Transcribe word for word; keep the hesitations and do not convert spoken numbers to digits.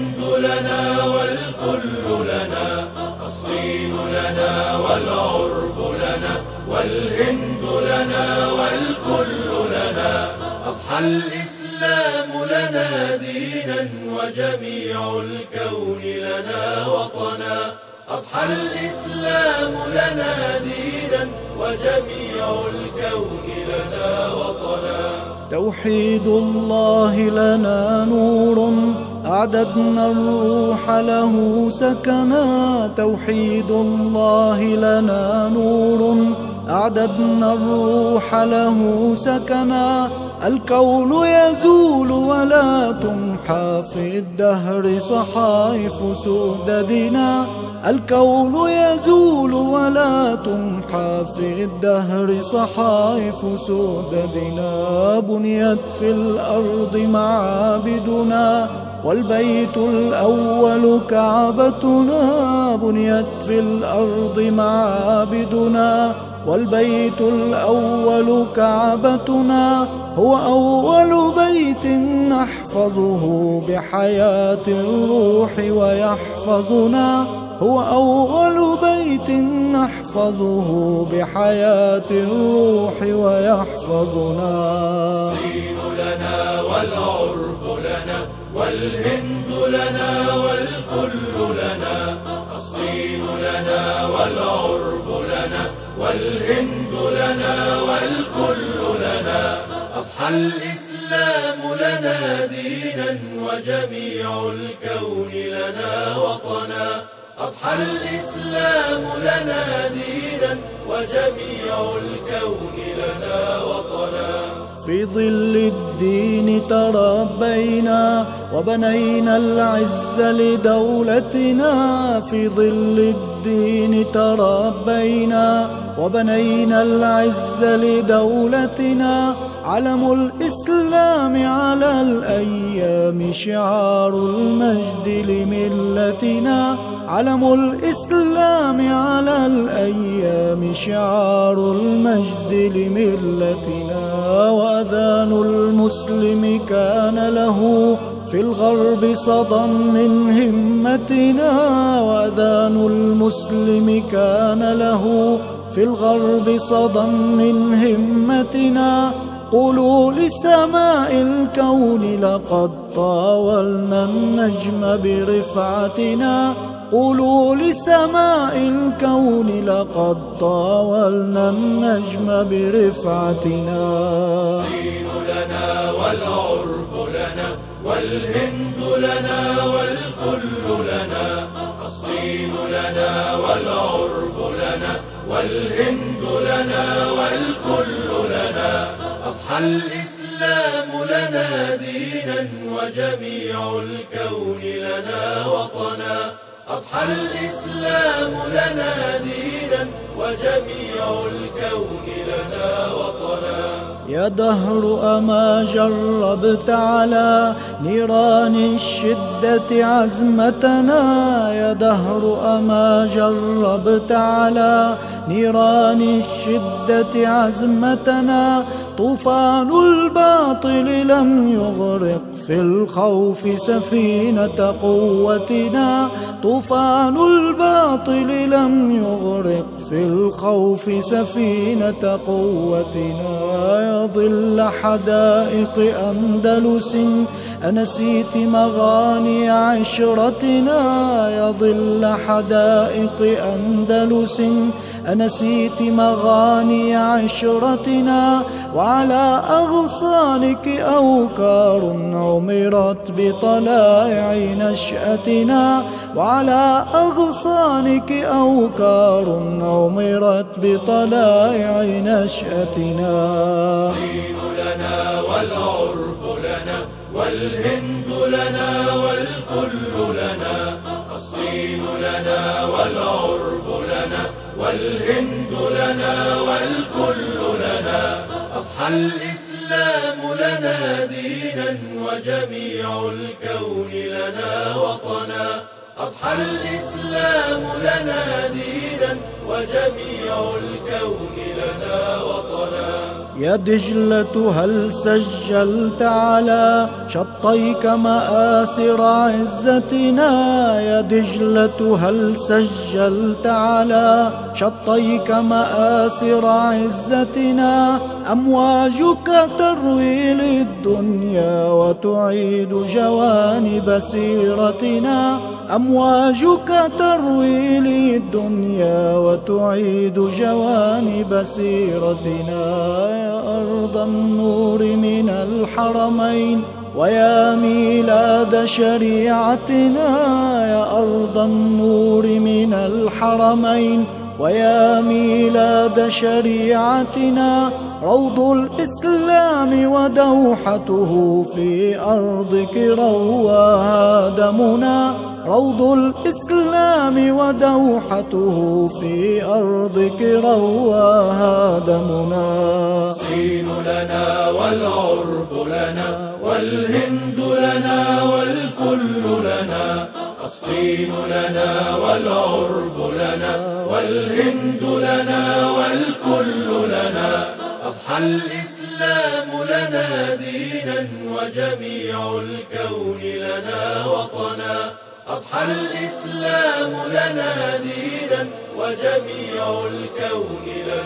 والهند لنا والكل لنا، الصين لنا والعرب لنا، والهند لنا والكل لنا. أضحى الإسلام لنا دينا وجميع الكون لنا وطنا، أضحى الإسلام لنا دينا وجميع الكون لنا وطنا. توحيد الله لنا نور أعددنا الروح له سكنا، توحيد الله لنا نور أعددنا الروح له سكنا. الكون يزول ولا تمحى في الدهر صحائف سؤددنا، الكون يزول ولا تمحى في الدهر صحائف سؤددنا. بنيت في الأرض معابدنا والبيت الأول كعبتنا، بنيت في الأرض معابدنا والبيت الأول كعبتنا. هو أول بيت نحفظه بحياة الروح ويحفظنا، هو أول بيت نحفظه بحياة الروح ويحفظنا. الصين لنا والعرب لنا، والهند لنا والكل لنا، الصين لنا والعرب لنا، والهند لنا والكل لنا. أضحى الإسلام لنا دينا وجميع الكون لنا وطنا، أضحى الإسلام لنا دينا وجميع الكون لنا وطنا. في ظل الدين تربينا وبنينا العز لدولتنا، في ظل الدين تربينا وبنينا العز لدولتنا. علم الإسلام على الأيام شعار المجد لملتنا، علم الإسلام على الأيام شعار المجد لملتنا. وأذان المسلم كان له في الغرب صدى من همتنا، وأذان المسلم كان له في الغرب صدى من همتنا. قولوا لسماء الكون لقد طاولنا النجم برفعتنا، قولوا لسماء الكون لقد طاولنا النجم برفعتنا. الصين لنا والعرب لنا، والهند لنا والكل لنا، الصين لنا والعرب لنا، والهند لنا والكل لنا. أضحى الإسلام لنا دينا وجميع الكون لنا وطنا، أضحى الإسلام لنا دينا وجميع الكون لنا وطنا. يا دهر أما جربت على نيران الشدة عزمتنا، يا دهر أما جربت على نيران الشدة عزمتنا. طوفان الباطل لم يغرق في الخوف سفينة قوتنا، طوفان الباطل لم يغرق في الخوف سفينة قوتنا. يا ظل حدائق أندلس أنسيت مغاني عشرتنا، يا ظل حدائق أندلس أنسيت مغاني عشرتنا. وعلى أغصانك أوكار عمرت بطلائع نشأتنا، وعلى أغصانك أوكار عمرت بطلائع نشأتنا. الصين لنا والعرب لنا، والهند لنا والكل لنا، الصين لنا والعرب لنا، والهند لنا والكل لنا. أضحى الإسلام لنا دينا وجميع الكون لنا وطنا، أضحى الإسلام لنا دينا وجميع الكون لنا وطنا. يا دجلة هل سجلت على شطيك مآثر عزتنا؟ يا دجلة هل سجلت على شطيك مآثر عزتنا؟ أمواجك تروي للدنيا وتعيد جوانب سيرتنا. أمواجك تروي للدنيا وتعيد جوانب سيرتنا. يا أرض النور من الحرمين ويا ميلاد شريعتنا. يا أرض النور من الحرمين ويا ميلاد شريعتنا. روض الإسلام ودوحته في أرضك رواها دمنا. روض الإسلام ودوحته في أرضك رواها دمنا. الصين لنا والعرب لنا والهند لنا والكل لنا. الصين لنا والعرب لنا والهند لنا والكل لنا. أضحى الإسلام لنا دينا وجميع الكون لنا وطنا. أضحى الإسلام لنا دينا وجميع الكون لنا